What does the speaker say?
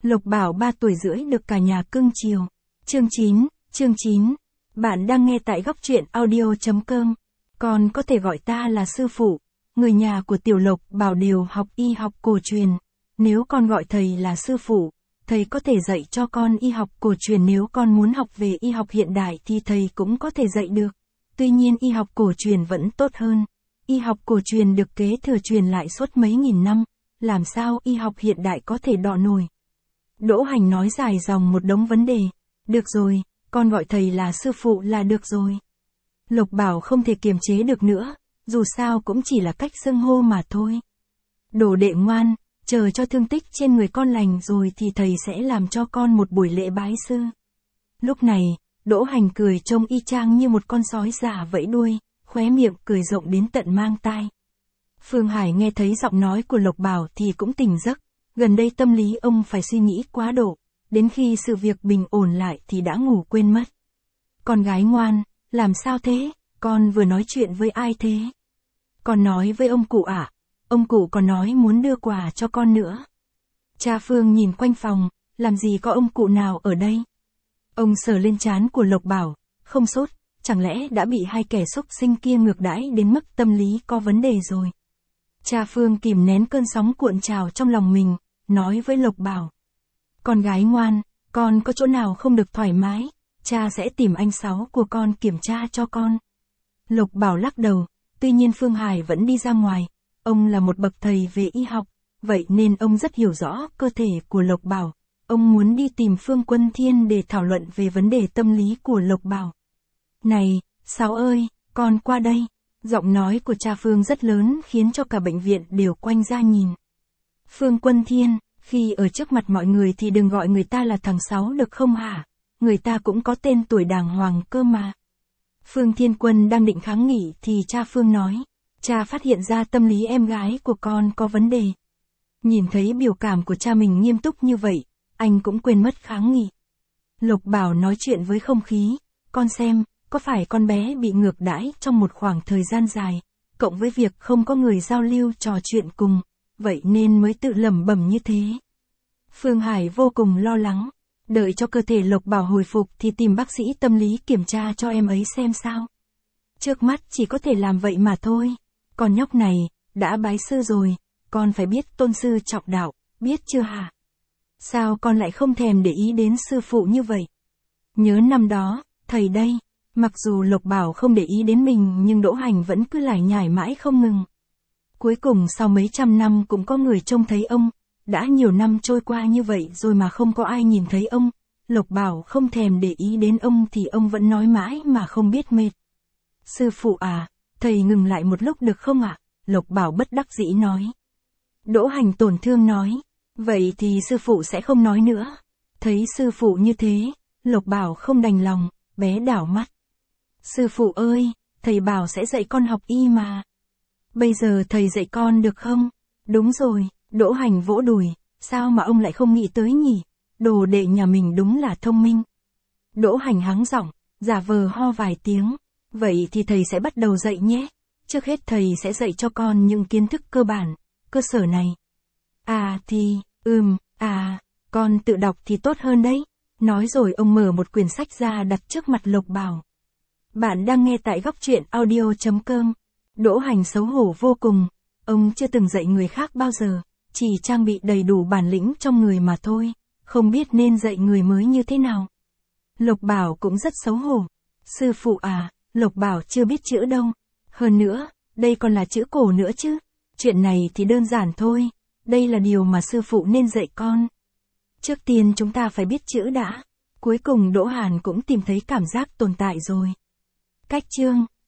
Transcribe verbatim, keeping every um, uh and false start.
Lộc Bảo ba tuổi rưỡi được cả nhà cưng chiều. Chương chín, chương chín. Bạn đang nghe tại góc truyện audio chấm com. Con có thể gọi ta là sư phụ. Người nhà của Tiểu Lộc Bảo đều học y học cổ truyền. Nếu con gọi thầy là sư phụ, thầy có thể dạy cho con y học cổ truyền. Nếu con muốn học về y học hiện đại thì thầy cũng có thể dạy được. Tuy nhiên y học cổ truyền vẫn tốt hơn. Y học cổ truyền được kế thừa truyền lại suốt mấy nghìn năm. Làm sao y học hiện đại có thể đọ nổi? Đỗ Hành nói dài dòng một đống vấn đề. Được rồi, con gọi thầy là sư phụ là được rồi. Lộc Bảo không thể kiềm chế được nữa, dù sao cũng chỉ là cách xưng hô mà thôi. Đồ đệ ngoan, chờ cho thương tích trên người con lành rồi thì thầy sẽ làm cho con một buổi lễ bái sư. Lúc này, Đỗ Hành cười trông y chang như một con sói già vẫy đuôi, khóe miệng cười rộng đến tận mang tai. Phương Hải nghe thấy giọng nói của Lộc Bảo thì cũng tỉnh giấc. Gần đây tâm lý ông phải suy nghĩ quá độ, đến khi sự việc bình ổn lại thì đã ngủ quên mất. Con gái ngoan, làm sao thế, con vừa nói chuyện với ai thế? Con nói với ông cụ ạ, à? Ông cụ còn nói muốn đưa quà cho con nữa. Cha Phương nhìn quanh phòng, làm gì có ông cụ nào ở đây? Ông sờ lên trán của Lộc Bảo, không sốt, chẳng lẽ đã bị hai kẻ xúc sinh kia ngược đãi đến mức tâm lý có vấn đề rồi? Cha Phương kìm nén cơn sóng cuộn trào trong lòng mình, nói với Lộc Bảo. Con gái ngoan, con có chỗ nào không được thoải mái, cha sẽ tìm anh Sáu của con kiểm tra cho con. Lộc Bảo lắc đầu, tuy nhiên Phương Hải vẫn đi ra ngoài, ông là một bậc thầy về y học, vậy nên ông rất hiểu rõ cơ thể của Lộc Bảo. Ông muốn đi tìm Phương Quân Thiên để thảo luận về vấn đề tâm lý của Lộc Bảo. Này, Sáu ơi, con qua đây. Giọng nói của cha Phương rất lớn khiến cho cả bệnh viện đều quanh ra nhìn. Phương Quân Thiên, khi ở trước mặt mọi người thì đừng gọi người ta là thằng Sáu được không hả? Người ta cũng có tên tuổi đàng hoàng cơ mà. Phương Thiên Quân đang định kháng nghị thì cha Phương nói, cha phát hiện ra tâm lý em gái của con có vấn đề. Nhìn thấy biểu cảm của cha mình nghiêm túc như vậy, anh cũng quên mất kháng nghị. Lộc Bảo nói chuyện với không khí, con xem, có phải con bé bị ngược đãi trong một khoảng thời gian dài, cộng với việc không có người giao lưu trò chuyện cùng, vậy nên mới tự lẩm bẩm như thế. Phương Hải vô cùng lo lắng, đợi cho cơ thể Lộc Bảo hồi phục thì tìm bác sĩ tâm lý kiểm tra cho em ấy xem sao. Trước mắt chỉ có thể làm vậy mà thôi, con nhóc này, đã bái sư rồi, con phải biết tôn sư trọng đạo, biết chưa hả? Sao con lại không thèm để ý đến sư phụ như vậy? Nhớ năm đó, thầy đây. Mặc dù Lộc Bảo không để ý đến mình nhưng Đỗ Hành vẫn cứ lải nhải mãi không ngừng. Cuối cùng sau mấy trăm năm cũng có người trông thấy ông, đã nhiều năm trôi qua như vậy rồi mà không có ai nhìn thấy ông. Lộc Bảo không thèm để ý đến ông thì ông vẫn nói mãi mà không biết mệt. Sư phụ à, thầy ngừng lại một lúc được không ạ? Lộc Bảo bất đắc dĩ nói. Đỗ Hành tổn thương nói, vậy thì sư phụ sẽ không nói nữa. Thấy sư phụ như thế, Lộc Bảo không đành lòng, bé đảo mắt. Sư phụ ơi, thầy bảo sẽ dạy con học y mà. Bây giờ thầy dạy con được không? Đúng rồi, Đỗ Hành vỗ đùi, sao mà ông lại không nghĩ tới nhỉ? Đồ đệ nhà mình đúng là thông minh. Đỗ Hành hắng giọng, giả vờ ho vài tiếng. Vậy thì thầy sẽ bắt đầu dạy nhé. Trước hết thầy sẽ dạy cho con những kiến thức cơ bản, cơ sở này. À thì, ừm, à, con tự đọc thì tốt hơn đấy. Nói rồi ông mở một quyển sách ra đặt trước mặt Lộc Bảo. Bạn đang nghe tại góc truyện audio chấm com. Đỗ Hành xấu hổ vô cùng, ông chưa từng dạy người khác bao giờ, chỉ trang bị đầy đủ bản lĩnh trong người mà thôi, không biết nên dạy người mới như thế nào. Lộc Bảo cũng rất xấu hổ. Sư phụ à, Lộc Bảo chưa biết chữ đâu. Hơn nữa, đây còn là chữ cổ nữa chứ. Chuyện này thì đơn giản thôi, đây là điều mà sư phụ nên dạy con. Trước tiên chúng ta phải biết chữ đã. Cuối cùng Đỗ Hàn cũng tìm thấy cảm giác tồn tại rồi. Cách chương